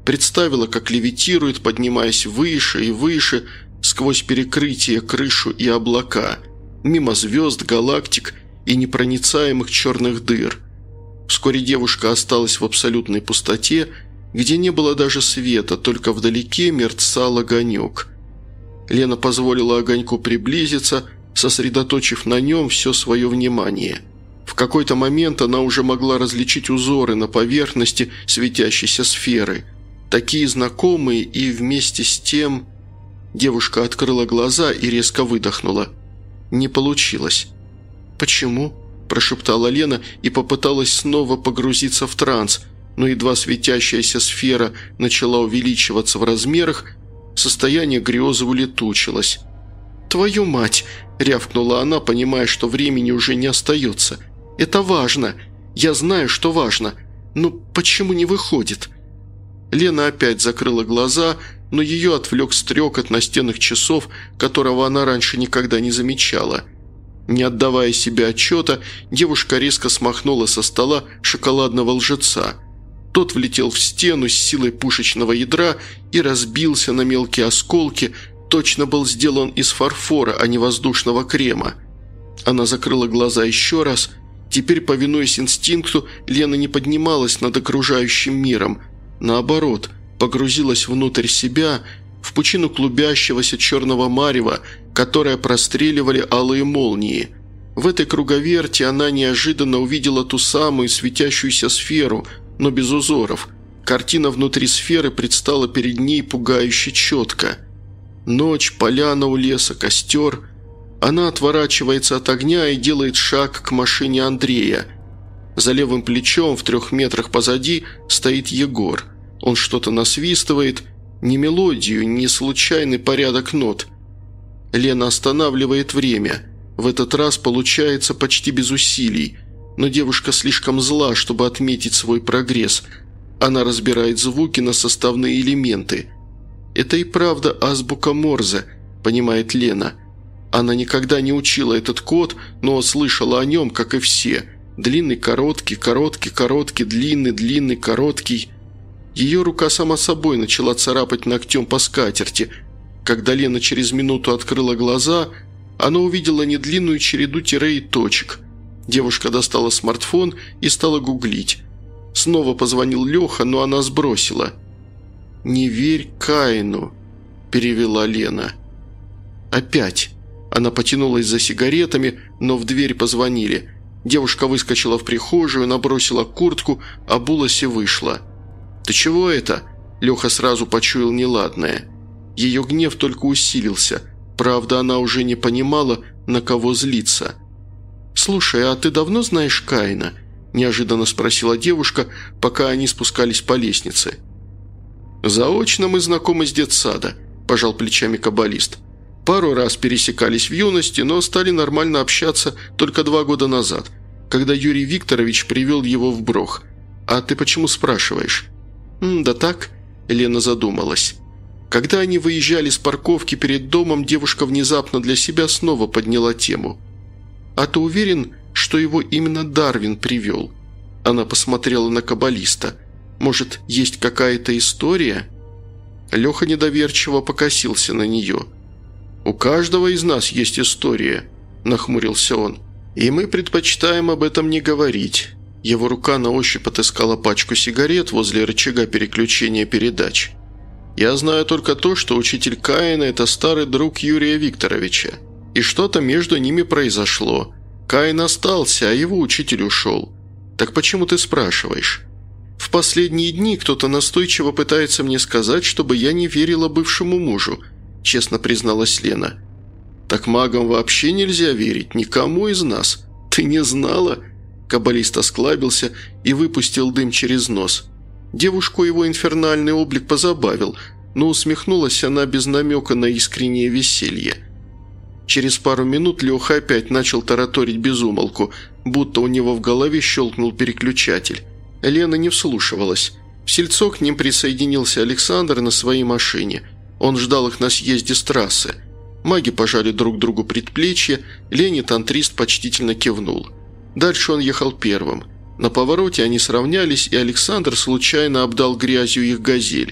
Представила, как левитирует, поднимаясь выше и выше, сквозь перекрытие, крышу и облака, мимо звезд, галактик и непроницаемых черных дыр. Вскоре девушка осталась в абсолютной пустоте, где не было даже света, только вдалеке мерцал огонек. Лена позволила огоньку приблизиться, сосредоточив на нем все свое внимание. В какой-то момент она уже могла различить узоры на поверхности светящейся сферы, такие знакомые и вместе с тем... Девушка открыла глаза и резко выдохнула. Не получилось. «Почему?» – прошептала Лена и попыталась снова погрузиться в транс, но едва светящаяся сфера начала увеличиваться в размерах, состояние грезы улетучилось. «Твою мать!» – рявкнула она, понимая, что времени уже не остается. «Это важно! Я знаю, что важно! Но почему не выходит?» Лена опять закрыла глаза, но ее отвлек стрекот настенных часов, которого она раньше никогда не замечала. Не отдавая себе отчета, девушка резко смахнула со стола шоколадного лжеца. Тот влетел в стену с силой пушечного ядра и разбился на мелкие осколки, точно был сделан из фарфора, а не воздушного крема. Она закрыла глаза еще раз. Теперь, повинуясь инстинкту, Лена не поднималась над окружающим миром. Наоборот, погрузилась внутрь себя, в пучину клубящегося черного марева, которое простреливали алые молнии. В этой круговерти она неожиданно увидела ту самую светящуюся сферу, но без узоров. Картина внутри сферы предстала перед ней пугающе четко. Ночь, поляна у леса, костер. Она отворачивается от огня и делает шаг к машине Андрея. За левым плечом, в 3 метрах позади, стоит Егор. Он что-то насвистывает, ни мелодию, ни случайный порядок нот. Лена останавливает время. В этот раз получается почти без усилий, но девушка слишком зла, чтобы отметить свой прогресс. Она разбирает звуки на составные элементы. «Это и правда азбука Морзе», – понимает Лена. Она никогда не учила этот код, но слышала о нем, как и все. Длинный, короткий, короткий, короткий, длинный, длинный, короткий. Ее рука сама собой начала царапать ногтем по скатерти. Когда Лена через минуту открыла глаза, она увидела недлинную череду тире и точек. Девушка достала смартфон и стала гуглить. Снова позвонил Леха, но она сбросила. «Не верь Каину», – перевела Лена. «Опять». Она потянулась за сигаретами, но в дверь позвонили. Девушка выскочила в прихожую, набросила куртку, обулась и вышла. «Ты чего это?» Леха сразу почуял неладное. Ее гнев только усилился. Правда, она уже не понимала, на кого злиться. «Слушай, а ты давно знаешь Каина?» – неожиданно спросила девушка, пока они спускались по лестнице. «Заочно мы знакомы с детсада», – пожал плечами каббалист. «Пару раз пересекались в юности, но стали нормально общаться только 2 года назад, когда Юрий Викторович привел его в Брох. А ты почему спрашиваешь?» «Да так», – Лена задумалась. Когда они выезжали с парковки перед домом, девушка внезапно для себя снова подняла тему. «А ты уверен, что его именно Дарвин привел?» Она посмотрела на каббалиста. «Может, есть какая-то история?» Леха недоверчиво покосился на нее. «У каждого из нас есть история», – нахмурился он. «И мы предпочитаем об этом не говорить». Его рука на ощупь отыскала пачку сигарет возле рычага переключения передач. «Я знаю только то, что учитель Каина – это старый друг Юрия Викторовича. И что-то между ними произошло. Каин остался, а его учитель ушел. Так почему ты спрашиваешь? В последние дни кто-то настойчиво пытается мне сказать, чтобы я не верила бывшему мужу», – честно призналась Лена. «Так магам вообще нельзя верить, никому из нас. Ты не знала?» Каббалист осклабился и выпустил дым через нос. Девушку его инфернальный облик позабавил, но усмехнулась она без намека на искреннее веселье. Через пару минут Леха опять начал тараторить без умолку, будто у него в голове щелкнул переключатель. Лена не вслушивалась. В сельцо к ним присоединился Александр на своей машине. Он ждал их на съезде с трассы. Маги пожали друг другу предплечье, Лене тантрист почтительно кивнул. Дальше он ехал первым. На повороте они сравнялись, и Александр случайно обдал грязью их «Газель».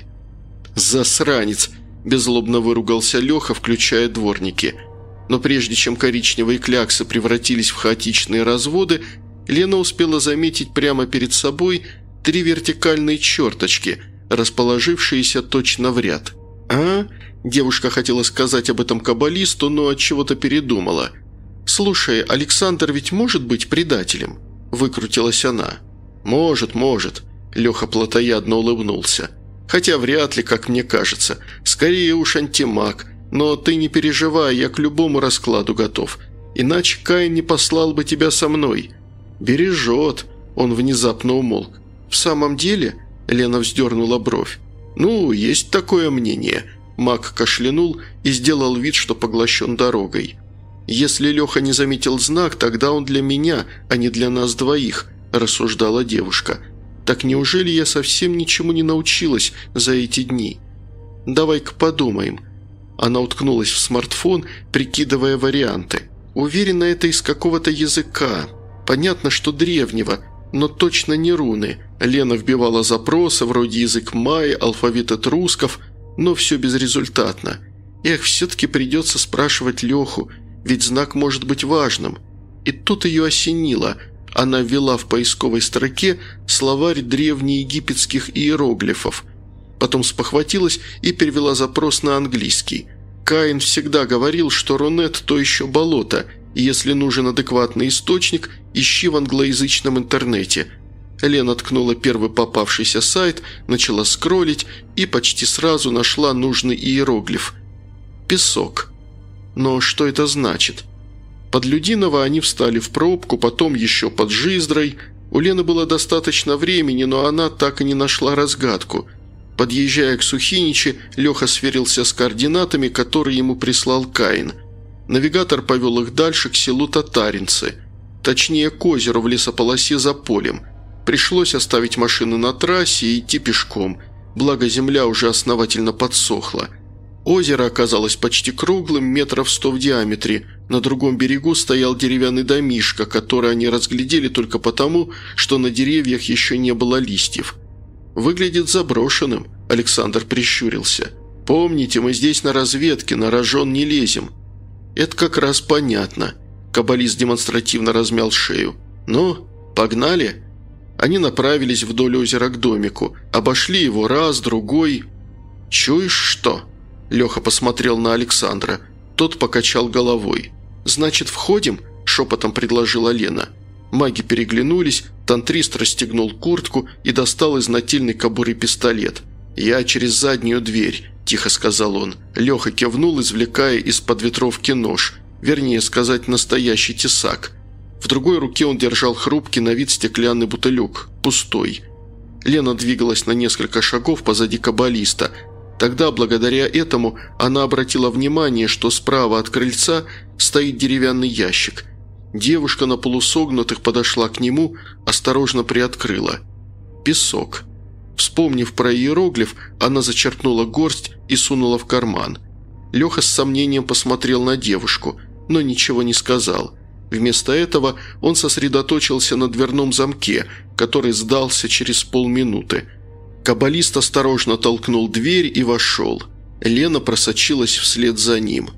«Засранец!» – беззлобно выругался Леха, включая дворники. Но прежде чем коричневые кляксы превратились в хаотичные разводы, Лена успела заметить прямо перед собой 3 вертикальные черточки, расположившиеся точно в ряд. «А?» – девушка хотела сказать об этом каббалисту, но отчего-то передумала. «Слушай, Александр ведь может быть предателем?» – выкрутилась она. «Может, может», – Леха плотоядно улыбнулся. «Хотя вряд ли, как мне кажется. Скорее уж антимаг. Но ты не переживай, я к любому раскладу готов. Иначе Каин не послал бы тебя со мной». «Бережет», – он внезапно умолк. «В самом деле?» – Лена вздернула бровь. «Ну, есть такое мнение». Маг кашлянул и сделал вид, что поглощен дорогой. «Если Леха не заметил знак, тогда он для меня, а не для нас двоих», – рассуждала девушка. «Так неужели я совсем ничему не научилась за эти дни? Давай-ка подумаем». Она уткнулась в смартфон, прикидывая варианты. «Уверена, это из какого-то языка. Понятно, что древнего, но точно не руны». Лена вбивала запросы вроде язык майя, алфавит этрусков, но все безрезультатно. Эх, все-таки придется спрашивать Леху, ведь знак может быть важным. И тут ее осенило. Она ввела в поисковой строке словарь древнеегипетских иероглифов. Потом спохватилась и перевела запрос на английский. Каин всегда говорил, что Рунет – то еще болото, и если нужен адекватный источник, ищи в англоязычном интернете. Лена ткнула первый попавшийся сайт, начала скроллить и почти сразу нашла нужный иероглиф. «Песок». Но что это значит? Под Людиново они встали в пробку, потом еще под Жиздрой. У Лены было достаточно времени, но она так и не нашла разгадку. Подъезжая к Сухиничи, Леха сверился с координатами, которые ему прислал Каин. Навигатор повел их дальше к селу Татаринцы. Точнее, к озеру в лесополосе за полем. Пришлось оставить машины на трассе и идти пешком, благо земля уже основательно подсохла. Озеро оказалось почти круглым, метров 100 в диаметре. На другом берегу стоял деревянный домишко, который они разглядели только потому, что на деревьях еще не было листьев. «Выглядит заброшенным», – Александр прищурился. «Помните, мы здесь на разведке, на рожон не лезем». «Это как раз понятно», – каббалист демонстративно размял шею. «Ну, погнали?» Они направились вдоль озера к домику, обошли его раз, другой. «Чуешь что?» Леха посмотрел на Александра. Тот покачал головой. «Значит, входим?» – шепотом предложила Лена. Маги переглянулись, тантрист расстегнул куртку и достал из нательной кобуры пистолет. «Я через заднюю дверь», – тихо сказал он. Леха кивнул, извлекая из-под ветровки нож, вернее сказать, настоящий тесак. В другой руке он держал хрупкий на вид стеклянный бутылек, пустой. Лена двигалась на несколько шагов позади каббалиста. Тогда, благодаря этому, она обратила внимание, что справа от крыльца стоит деревянный ящик. Девушка на полусогнутых подошла к нему, осторожно приоткрыла. Песок. Вспомнив про иероглиф, она зачерпнула горсть и сунула в карман. Леха с сомнением посмотрел на девушку, но ничего не сказал. Вместо этого он сосредоточился на дверном замке, который сдался через полминуты. Каббалист осторожно толкнул дверь и вошел. Лена просочилась вслед за ним.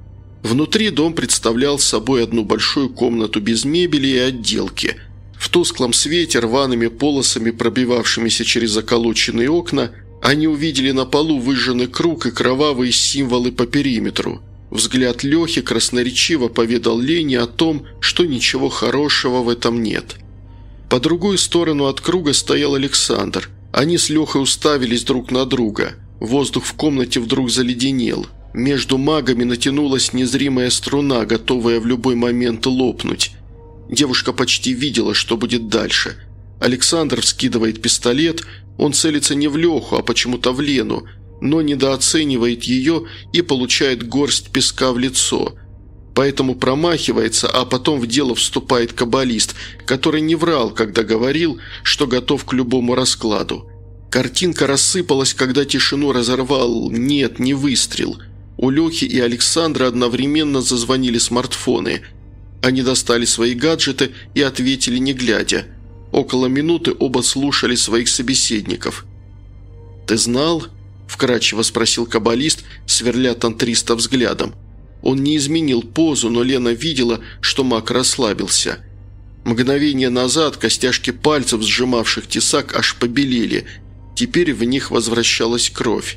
Внутри дом представлял собой одну большую комнату без мебели и отделки. В тусклом свете, рваными полосами, пробивавшимися через заколоченные окна, они увидели на полу выжженный круг и кровавые символы по периметру. Взгляд Лехи красноречиво поведал Лене о том, что ничего хорошего в этом нет. По другую сторону от круга стоял Александр. Они с Лехой уставились друг на друга. Воздух в комнате вдруг заледенел. Между магами натянулась незримая струна, готовая в любой момент лопнуть. Девушка почти видела, что будет дальше. Александр вскидывает пистолет, он целится не в Леху, а почему-то в Лену, но недооценивает ее и получает горсть песка в лицо. Поэтому промахивается, а потом в дело вступает каббалист, который не врал, когда говорил, что готов к любому раскладу. Картинка рассыпалась, когда тишину разорвал «нет, не выстрел». У Лехи и Александра одновременно зазвонили смартфоны. Они достали свои гаджеты и ответили не глядя. Около минуты оба слушали своих собеседников. «Ты знал?» – вкратчиво спросил каббалист, сверля тантриста взглядом. Он не изменил позу, но Лена видела, что маг расслабился. Мгновение назад костяшки пальцев, сжимавших тесак, аж побелели. Теперь в них возвращалась кровь.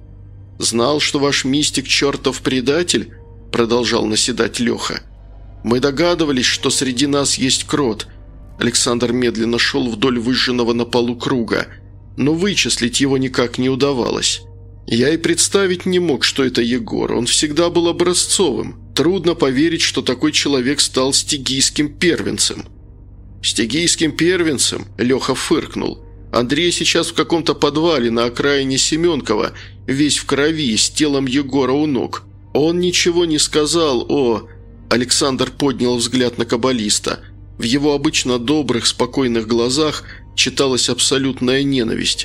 «Знал, что ваш мистик чертов предатель?» – продолжал наседать Леха. «Мы догадывались, что среди нас есть крот». Александр медленно шел вдоль выжженного на полу круга, но вычислить его никак не удавалось. Я и представить не мог, что это Егор. Он всегда был образцовым. Трудно поверить, что такой человек стал стигийским первенцем. «Стигийским первенцем?» – Леха фыркнул. «Андрей сейчас в каком-то подвале на окраине Семенкова, весь в крови, с телом Егора у ног. Он ничего не сказал о...» Александр поднял взгляд на каббалиста. В его обычно добрых, спокойных глазах читалась абсолютная ненависть.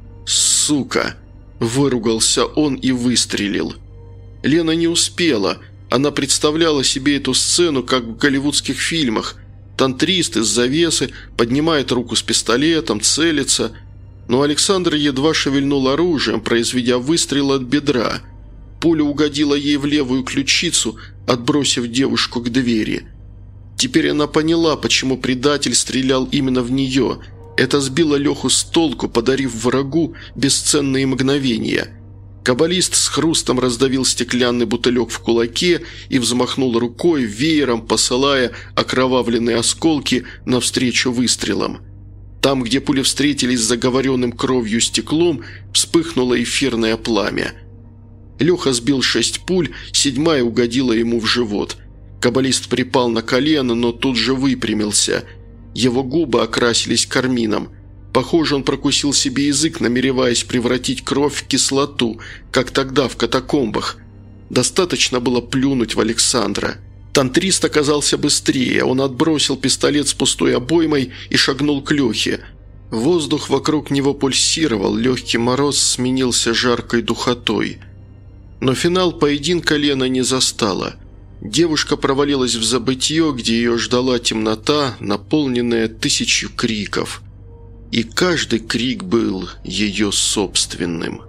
«Сука!» – выругался он и выстрелил. Лена не успела. Она представляла себе эту сцену, как в голливудских фильмах. Тантрист из завесы поднимает руку с пистолетом, целится. Но Александр едва шевельнул оружием, произведя выстрел от бедра. Пуля угодила ей в левую ключицу, отбросив девушку к двери. Теперь она поняла, почему предатель стрелял именно в нее. Это сбило Леху с толку, подарив врагу бесценные мгновения. Каббалист с хрустом раздавил стеклянный бутылек в кулаке и взмахнул рукой, веером посылая окровавленные осколки навстречу выстрелам. Там, где пули встретились с заговоренным кровью стеклом, вспыхнуло эфирное пламя. Леха сбил 6 пуль, 7-я угодила ему в живот. Каббалист припал на колено, но тут же выпрямился. Его губы окрасились кармином. Похоже, он прокусил себе язык, намереваясь превратить кровь в кислоту, как тогда в катакомбах. Достаточно было плюнуть в Александра. Тантрист оказался быстрее. Он отбросил пистолет с пустой обоймой и шагнул к Лехе. Воздух вокруг него пульсировал, легкий мороз сменился жаркой духотой. Но финал поединка Лена не застала. Девушка провалилась в забытье, где ее ждала темнота, наполненная 1000 криков. И каждый крик был ее собственным.